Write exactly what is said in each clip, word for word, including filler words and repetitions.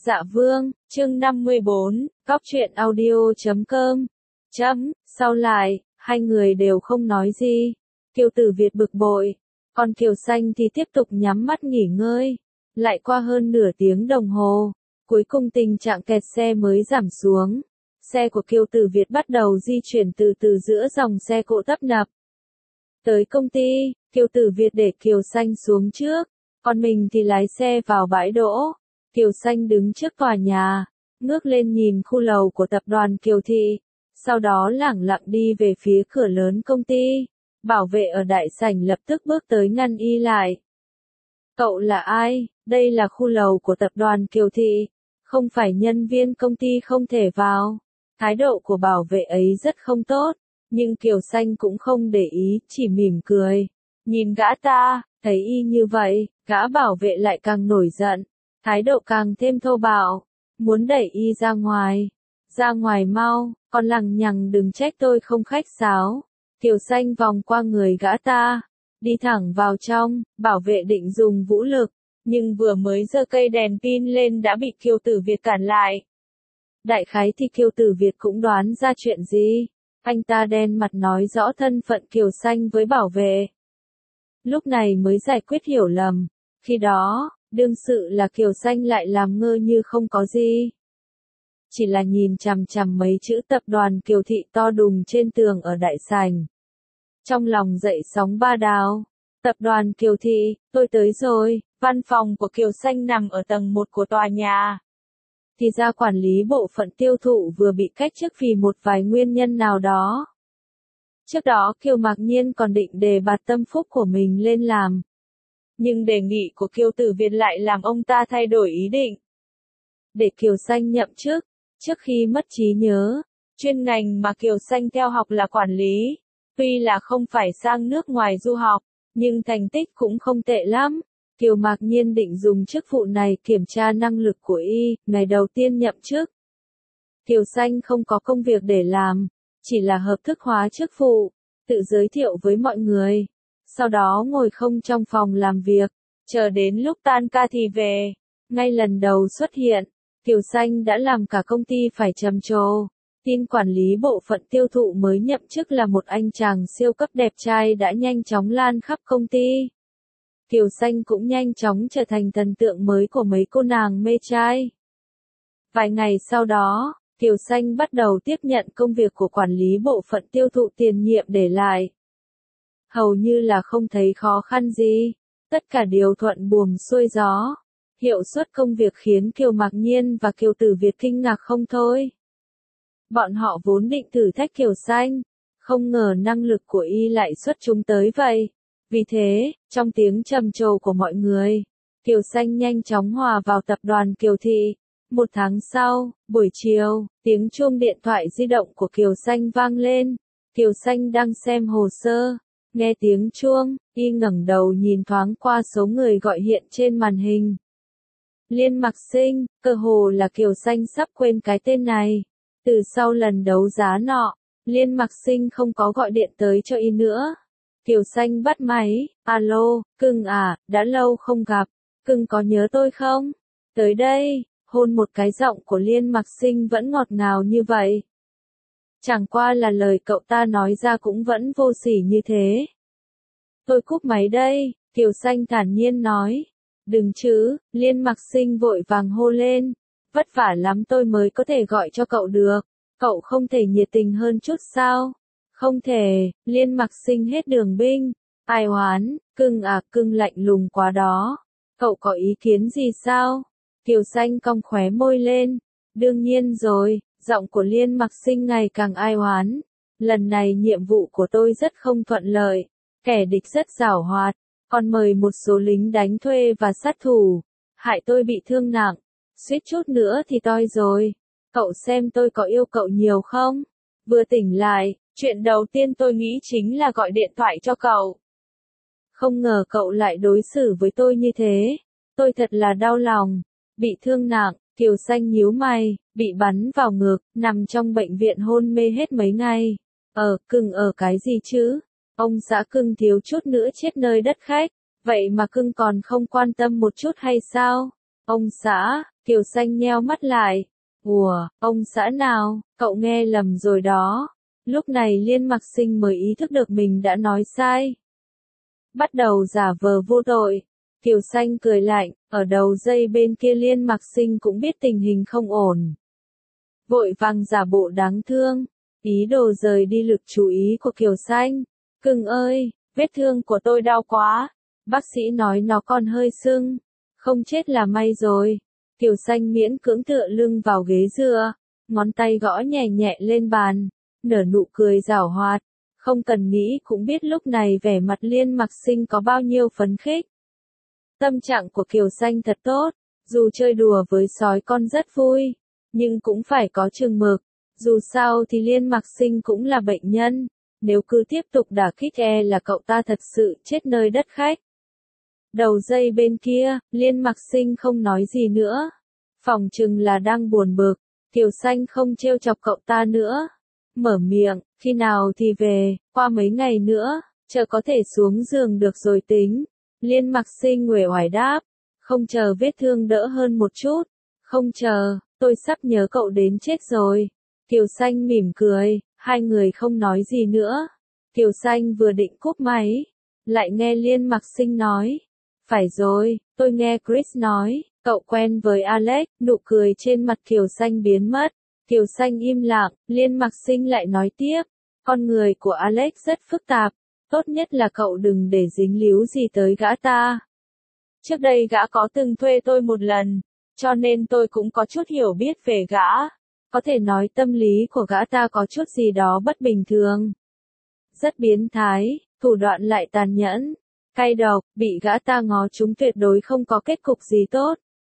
Dạ Vương, chương năm mươi bốn, góc truyện audio chấm com. Chấm, sau lại, hai người đều không nói gì. Kiều Tử Việt bực bội, còn Kiều Xanh thì tiếp tục nhắm mắt nghỉ ngơi. Lại qua hơn nửa tiếng đồng hồ, cuối cùng tình trạng kẹt xe mới giảm xuống. Xe của Kiều Tử Việt bắt đầu di chuyển từ từ giữa dòng xe cộ tấp nập. Tới công ty, Kiều Tử Việt để Kiều Xanh xuống trước, còn mình thì lái xe vào bãi đỗ. Kiều Xanh đứng trước tòa nhà, ngước lên nhìn khu lầu của tập đoàn Kiều Thị, sau đó lẳng lặng đi về phía cửa lớn công ty. Bảo vệ ở đại sảnh lập tức bước tới ngăn y lại. Cậu là ai? Đây là khu lầu của tập đoàn Kiều Thị, không phải nhân viên công ty không thể vào. Thái độ của bảo vệ ấy rất không tốt, nhưng Kiều Xanh cũng không để ý, chỉ mỉm cười. Nhìn gã ta, thấy y như vậy, gã bảo vệ lại càng nổi giận, thái độ càng thêm thô bạo, muốn đẩy y ra ngoài. Ra ngoài mau, còn lằng nhằng đừng trách tôi không khách sáo. Kiều Xanh vòng qua người gã ta, đi thẳng vào trong, bảo vệ định dùng vũ lực, nhưng vừa mới giơ cây đèn pin lên đã bị Kiều Tử Việt cản lại. Đại khái thì Kiều Tử Việt cũng đoán ra chuyện gì, anh ta đen mặt nói rõ thân phận Kiều Xanh với bảo vệ. Lúc này mới giải quyết hiểu lầm, khi đó, đương sự là Kiều Xanh lại làm ngơ như không có gì. Chỉ là nhìn chằm chằm mấy chữ tập đoàn Kiều Thị to đùng trên tường ở đại sảnh. Trong lòng dậy sóng ba đào. Tập đoàn Kiều Thị, tôi tới rồi. Văn phòng của Kiều Xanh nằm ở tầng một của tòa nhà. Thì ra quản lý bộ phận tiêu thụ vừa bị cách chức vì một vài nguyên nhân nào đó. Trước đó Kiều Mạc Nhiên còn định đề bạt tâm phúc của mình lên làm. Nhưng đề nghị của Kiều Tử Việt lại làm ông ta thay đổi ý định. Để Kiều Xanh nhậm chức, trước khi mất trí nhớ, chuyên ngành mà Kiều Xanh theo học là quản lý. Tuy là không phải sang nước ngoài du học, nhưng thành tích cũng không tệ lắm. Kiều Mạc Nhiên định dùng chức vụ này kiểm tra năng lực của y, ngày đầu tiên nhậm chức. Kiều Xanh không có công việc để làm, chỉ là hợp thức hóa chức vụ, tự giới thiệu với mọi người. Sau đó ngồi không trong phòng làm việc, chờ đến lúc tan ca thì về. Ngay lần đầu xuất hiện, Kiều Xanh đã làm cả công ty phải trầm trồ. Tin quản lý bộ phận tiêu thụ mới nhậm chức là một anh chàng siêu cấp đẹp trai đã nhanh chóng lan khắp công ty. Kiều Xanh cũng nhanh chóng trở thành thần tượng mới của mấy cô nàng mê trai. Vài ngày sau đó, Kiều Xanh bắt đầu tiếp nhận công việc của quản lý bộ phận tiêu thụ tiền nhiệm để lại. Hầu như là không thấy khó khăn gì, tất cả đều thuận buồm xuôi gió. Hiệu suất công việc khiến Kiều Mạc Nhiên và Kiều Tử Việt kinh ngạc không thôi. Bọn họ vốn định thử thách Kiều Xanh, không ngờ năng lực của y lại xuất chúng tới vậy. Vì thế, trong tiếng trầm trồ của mọi người, Kiều Xanh nhanh chóng hòa vào tập đoàn Kiều Thị. Một tháng sau, buổi chiều, tiếng chuông điện thoại di động của Kiều Xanh vang lên. Kiều Xanh đang xem hồ sơ, nghe tiếng chuông, y ngẩng đầu nhìn thoáng qua số người gọi hiện trên màn hình. Liên Mặc Sinh, cơ hồ là Kiều Xanh sắp quên cái tên này. Từ sau lần đấu giá nọ, Liên Mặc Sinh không có gọi điện tới cho y nữa. Kiều Xanh bắt máy, alo, cưng à, đã lâu không gặp, cưng có nhớ tôi không? Tới đây, hôn một cái, giọng của Liên Mặc Sinh vẫn ngọt ngào như vậy. Chẳng qua là lời cậu ta nói ra cũng vẫn vô sỉ như thế. Tôi cúp máy đây, Kiều Xanh thản nhiên nói. Đừng chứ, Liên Mặc Sinh vội vàng hô lên. Vất vả lắm tôi mới có thể gọi cho cậu được. Cậu không thể nhiệt tình hơn chút sao? Không thể, Liên Mặc Sinh hết đường binh. Ai oán, cưng à, cưng lạnh lùng quá đó. Cậu có ý kiến gì sao? Kiều Xanh cong khóe môi lên. Đương nhiên rồi, giọng của Liên Mặc Sinh ngày càng ai oán. Lần này nhiệm vụ của tôi rất không thuận lợi. Kẻ địch rất giảo hoạt, còn mời một số lính đánh thuê và sát thủ. Hại tôi bị thương nặng, suýt chút nữa thì toi rồi. Cậu xem tôi có yêu cậu nhiều không? Vừa tỉnh lại, chuyện đầu tiên tôi nghĩ chính là gọi điện thoại cho cậu. Không ngờ cậu lại đối xử với tôi như thế. Tôi thật là đau lòng. Bị thương nặng, Kiều Xanh nhíu mày, bị bắn vào ngực, nằm trong bệnh viện hôn mê hết mấy ngày. Ờ, cưng ở cái gì chứ? Ông xã cưng thiếu chút nữa chết nơi đất khách. Vậy mà cưng còn không quan tâm một chút hay sao? Ông xã, Kiều Xanh nheo mắt lại. Ủa, ông xã nào, cậu nghe lầm rồi đó. Lúc này Liên Mặc Sinh mới ý thức được mình đã nói sai. Bắt đầu giả vờ vô tội. Kiều Xanh cười lạnh, ở đầu dây bên kia Liên Mặc Sinh cũng biết tình hình không ổn. Vội vàng giả bộ đáng thương, ý đồ rời đi lực chú ý của Kiều Xanh. Cưng ơi, vết thương của tôi đau quá. Bác sĩ nói nó còn hơi sưng. Không chết là may rồi. Kiều Xanh miễn cưỡng tựa lưng vào ghế dựa, ngón tay gõ nhẹ nhẹ lên bàn, nở nụ cười giảo hoạt. Không cần nghĩ cũng biết lúc này vẻ mặt Liên Mặc Sinh có bao nhiêu phấn khích. Tâm trạng của Kiều Xanh thật tốt, dù chơi đùa với sói con rất vui, nhưng cũng phải có chừng mực. Dù sao thì Liên Mặc Sinh cũng là bệnh nhân, nếu cứ tiếp tục đả kích e là cậu ta thật sự chết nơi đất khách. Đầu dây bên kia, Liên Mặc Sinh không nói gì nữa. Phỏng chừng là đang buồn bực, Kiều Xanh không trêu chọc cậu ta nữa. Mở miệng, khi nào thì về, qua mấy ngày nữa, chờ có thể xuống giường được rồi tính. Liên Mặc Sinh uể oải đáp, không chờ vết thương đỡ hơn một chút. Không chờ, tôi sắp nhớ cậu đến chết rồi. Kiều Xanh mỉm cười, hai người không nói gì nữa. Kiều Xanh vừa định cúp máy, lại nghe Liên Mặc Sinh nói. Phải rồi, tôi nghe Chris nói, cậu quen với Alex, nụ cười trên mặt Kiều Xanh biến mất. Kiều Xanh im lặng, Liên Mặc Sinh lại nói tiếp, con người của Alex rất phức tạp, tốt nhất là cậu đừng để dính líu gì tới gã ta. Trước đây gã có từng thuê tôi một lần, cho nên tôi cũng có chút hiểu biết về gã. Có thể nói tâm lý của gã ta có chút gì đó bất bình thường. Rất biến thái, thủ đoạn lại tàn nhẫn, cay độc, bị gã ta ngó trúng tuyệt đối không có kết cục gì tốt.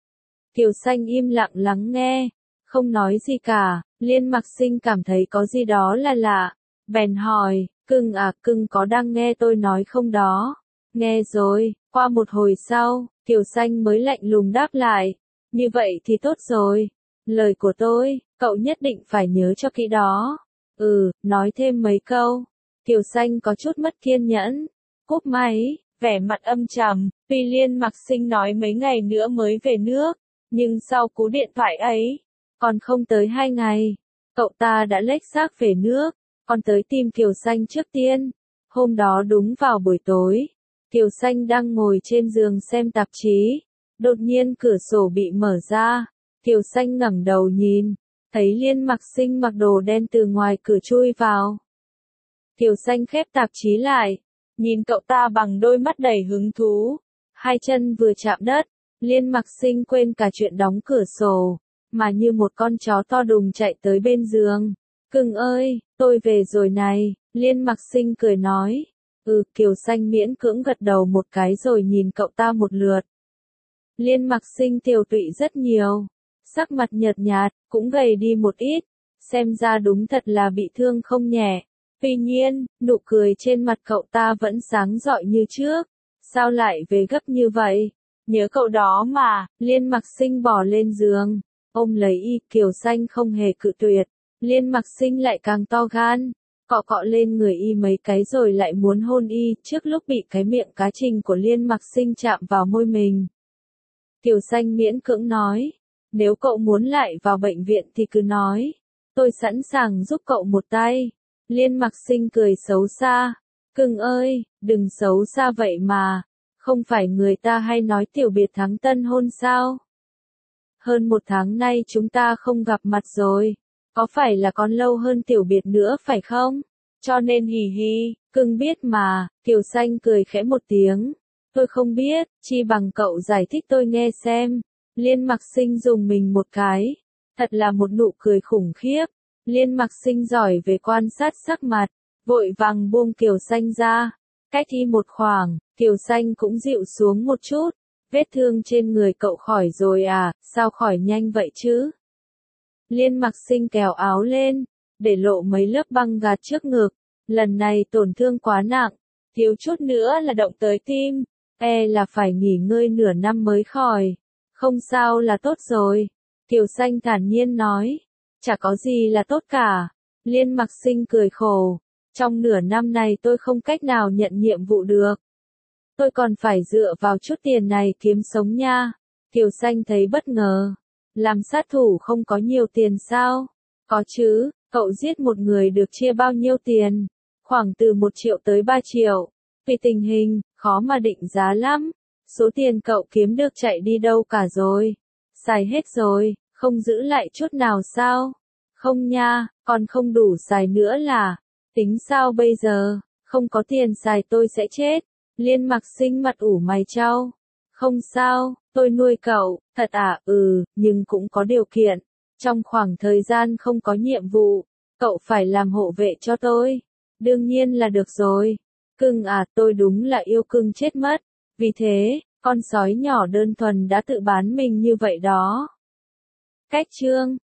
Kiều Xanh im lặng lắng nghe, không nói gì cả. Liên Mặc Sinh cảm thấy có gì đó là lạ, bèn hỏi, cưng à, cưng có đang nghe tôi nói không đó? Nghe rồi. Qua một hồi sau, Kiều Xanh mới lạnh lùng đáp lại, như vậy thì tốt rồi. Lời của tôi, cậu nhất định phải nhớ cho kỹ đó. Ừ, nói thêm mấy câu. Kiều Xanh có chút mất kiên nhẫn, cúp máy, vẻ mặt âm trầm. Tuy Liên Mặc Sinh nói mấy ngày nữa mới về nước, nhưng sau cú điện thoại ấy, còn không tới hai ngày, cậu ta đã lếch xác về nước, còn tới tìm Kiều Xanh trước tiên. Hôm đó đúng vào buổi tối, Kiều Xanh đang ngồi trên giường xem tạp chí, đột nhiên cửa sổ bị mở ra. Kiều Xanh ngẩng đầu nhìn, thấy Liên Mặc Sinh mặc đồ đen từ ngoài cửa chui vào. Kiều Xanh khép tạp chí lại, nhìn cậu ta bằng đôi mắt đầy hứng thú. Hai chân vừa chạm đất, Liên Mặc Sinh quên cả chuyện đóng cửa sổ, mà như một con chó to đùng chạy tới bên giường. Cưng ơi, tôi về rồi này, Liên Mặc Sinh cười nói. Ừ, Kiều Xanh miễn cưỡng gật đầu một cái rồi nhìn cậu ta một lượt. Liên Mặc Sinh tiều tụy rất nhiều, sắc mặt nhợt nhạt, cũng gầy đi một ít, xem ra đúng thật là bị thương không nhẹ. Tuy nhiên, nụ cười trên mặt cậu ta vẫn sáng rọi như trước. Sao lại về gấp như vậy? Nhớ cậu đó mà. Liên Mặc Sinh bỏ lên giường, ôm lấy y. Kiều Xanh không hề cự tuyệt. Liên Mặc Sinh lại càng to gan, cọ cọ lên người y mấy cái rồi lại muốn hôn y, trước lúc bị cái miệng cá trình của Liên Mặc Sinh chạm vào môi mình. Kiều Xanh miễn cưỡng nói, nếu cậu muốn lại vào bệnh viện thì cứ nói, tôi sẵn sàng giúp cậu một tay. Liên Mặc Sinh cười xấu xa, cưng ơi, đừng xấu xa vậy mà, không phải người ta hay nói tiểu biệt thắng tân hôn sao? Hơn một tháng nay chúng ta không gặp mặt rồi, có phải là còn lâu hơn tiểu biệt nữa phải không? Cho nên hì hì, cưng biết mà. Kiều Xanh cười khẽ một tiếng, tôi không biết, chi bằng cậu giải thích tôi nghe xem. Liên Mặc Sinh dùng mình một cái, thật là một nụ cười khủng khiếp. Liên Mặc Sinh giỏi về quan sát sắc mặt, vội vàng buông Kiều Xanh ra. Cách y một khoảng, Kiều Xanh cũng dịu xuống một chút. Vết thương trên người cậu khỏi rồi à, sao khỏi nhanh vậy chứ? Liên Mặc Sinh kéo áo lên, để lộ mấy lớp băng gạc trước ngực. Lần này tổn thương quá nặng, thiếu chút nữa là động tới tim, e là phải nghỉ ngơi nửa năm mới khỏi. Không sao là tốt rồi. Kiều Xanh thản nhiên nói, chả có gì là tốt cả. Liên Mặc Sinh cười khổ, trong nửa năm này tôi không cách nào nhận nhiệm vụ được. Tôi còn phải dựa vào chút tiền này kiếm sống nha. Kiều Xanh thấy bất ngờ, Làm sát thủ không có nhiều tiền sao? Có chứ, cậu giết một người được chia bao nhiêu tiền? Khoảng từ một triệu tới ba triệu. Vì tình hình, khó mà định giá lắm. Số tiền cậu kiếm được chạy đi đâu cả rồi? Xài hết rồi, không giữ lại chút nào sao? Không nha, còn không đủ xài nữa là. Tính sao bây giờ? Không có tiền xài tôi sẽ chết. Liên Mặc Sinh mặt ủ mày chau. Không sao, tôi nuôi cậu, thật à, ừ, nhưng cũng có điều kiện. Trong khoảng thời gian không có nhiệm vụ, cậu phải làm hộ vệ cho tôi. Đương nhiên là được rồi. Cưng à, tôi đúng là yêu cưng chết mất. Vì thế, con sói nhỏ đơn thuần đã tự bán mình như vậy đó. Cách chương